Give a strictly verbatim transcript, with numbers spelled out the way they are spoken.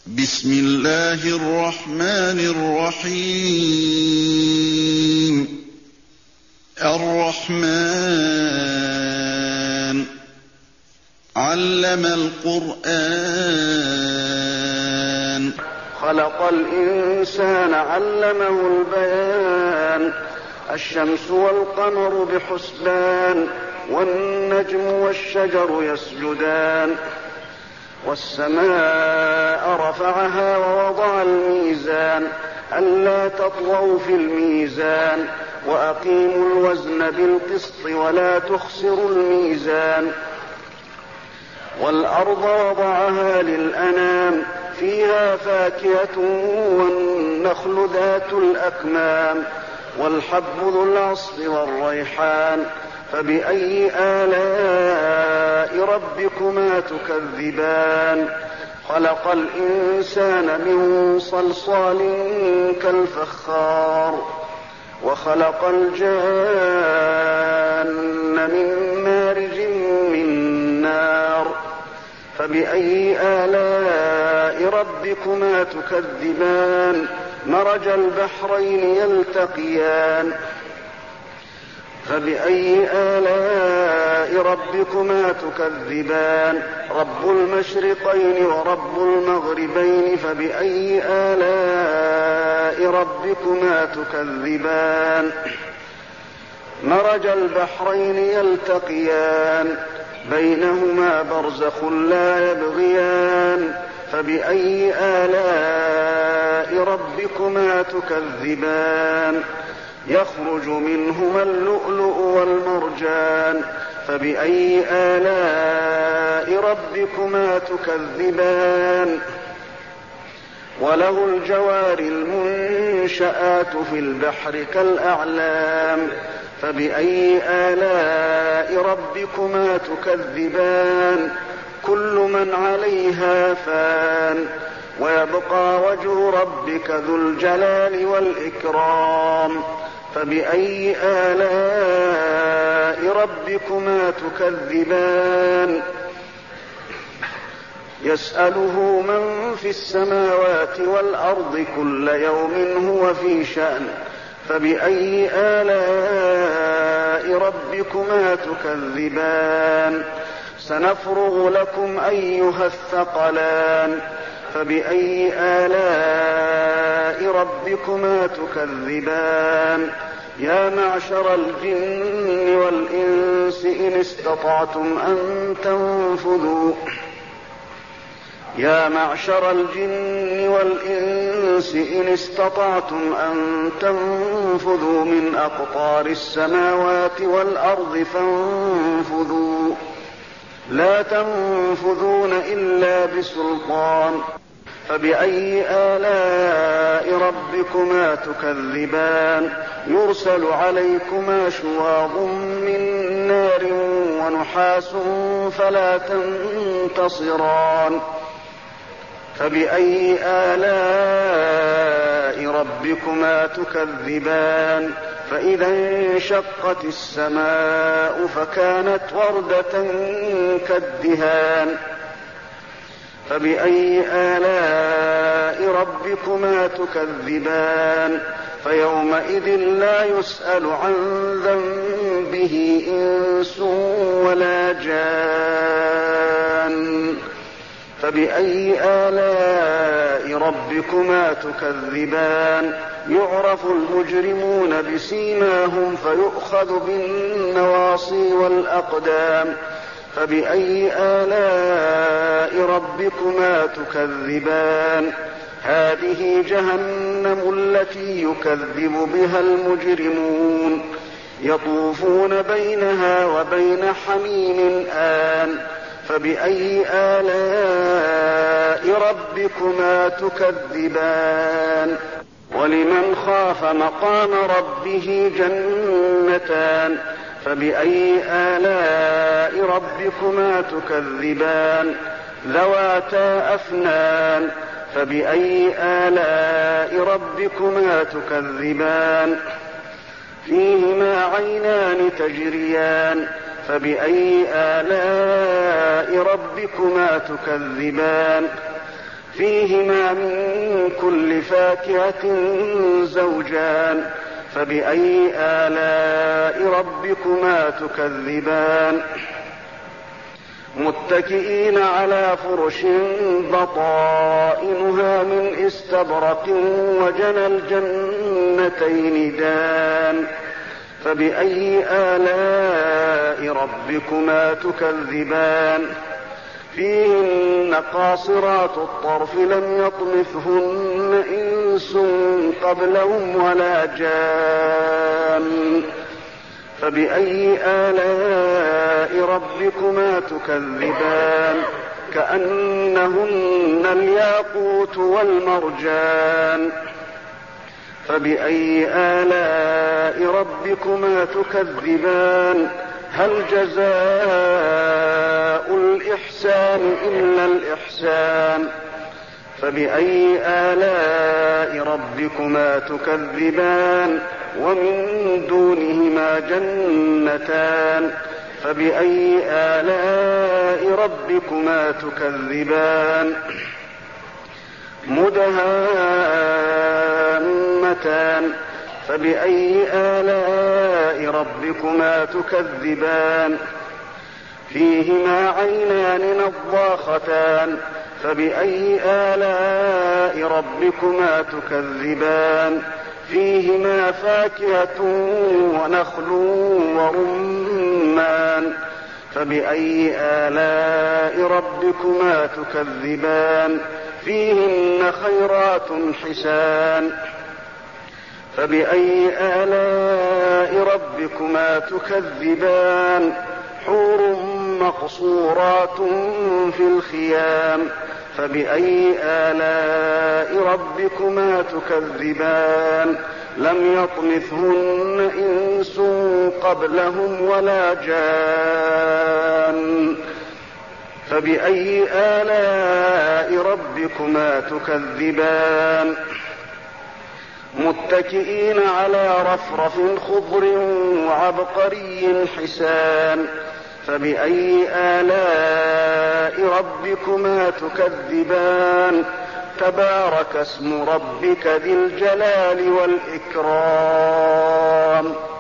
بسم الله الرحمن الرحيم الرحمن علم القرآن خلق الإنسان علمه البيان الشمس والقمر بحسبان والنجم والشجر يسجدان والسماء رفعها ووضع الميزان ألا تطغوا في الميزان وأقيموا الوزن بالقسط ولا تخسروا الميزان والأرض وضعها للأنام فيها فاكهة والنخل ذات الأكمام والحب ذو العصف والريحان فبأي آلاء ربكما تكذبان خلق الإنسان من صلصال كالفخار وخلق الجان من مارج من نار فبأي آلاء ربكما تكذبان مرج البحرين يلتقيان فبأي آلاء ربكما تكذبان رب المشرقين ورب المغربين فبأي آلاء ربكما تكذبان مرج البحرين يلتقيان بينهما برزخ لا يبغيان فبأي آلاء ربكما تكذبان يخرج منهما اللؤلؤ والمرجان فبأي آلاء ربكما تكذبان وله الجوار المنشآت في البحر كالأعلام فبأي آلاء ربكما تكذبان كل من عليها فان ويبقى وجه ربك ذو الجلال والإكرام فبأي آلاء ربكما تكذبان يسأله من في السماوات والأرض كل يوم هو في شأن فبأي آلاء ربكما تكذبان سنفرغ لكم أيها الثقلان فبأي آلاء ربكما تكذبان يا معشر الجن والإنس إن استطعتم أن تنفذوا يا معشر الجن والإنس إن استطعتم أن تنفذوا من أقطار السماوات والأرض فانفذوا لا تنفذون إلا بسلطان فبأي آلاء ربكما تكذبان يرسل عليكما شواظ من نار ونحاس فلا تنتصران فبأي آلاء ربكما تكذبان فإذا انشقت السماء فكانت وردة كالدهان فبأي آلاء ربكما تكذبان فيومئذ لا يسأل عن ذنبه إنس ولا جان فبأي آلاء ربكما تكذبان يعرف المجرمون بسيماهم فيؤخذ بالنواصي والأقدام فبأي آلاء ربكما تكذبان هذه جهنم التي يكذب بها المجرمون يطوفون بينها وبين حميم آن فبأي آلاء ربكما تكذبان ولمن خاف مقام ربه جنتان فبأي آلاء ربكما تكذبان ذواتا أفنان فبأي آلاء ربكما تكذبان فيهما عينان تجريان فبأي آلاء ربكما تكذبان فيهما من كل فاكهة زوجان فبأي آلاء ربكما تكذبان متكئين على فرش بطائنها من استبرق وجنى الجنتين دان فبأي آلاء ربكما تكذبان فيهن قاصرات الطرف لم يطمثهن إنس قبلهم ولا جان فبأي آلاء ربكما تكذبان كأنهن الياقوت والمرجان فبأي آلاء ربكما تكذبان هل جزاء الإحسان إلا الإحسان فبأي آلاء ربكما تكذبان ومن دونهما جنتان فبأي آلاء ربكما تكذبان مدهامتان فبأي آلاء ربكما تكذبان فيهما عينان نضاختان فبأي آلاء ربكما تكذبان فيهما فاكهة ونخل ورمان فبأي آلاء ربكما تكذبان فيهن خيرات حسان فبأي آلاء ربكما تكذبان حور مقصورات في الخيام فبأي آلاء ربكما تكذبان لم يطمثهن إنس قبلهم ولا جان فبأي آلاء ربكما تكذبان متكئين على رفرف خضر وعبقري حسان فبأي آلاء ربكما تكذبان تبارك اسم ربك ذي الجلال والإكرام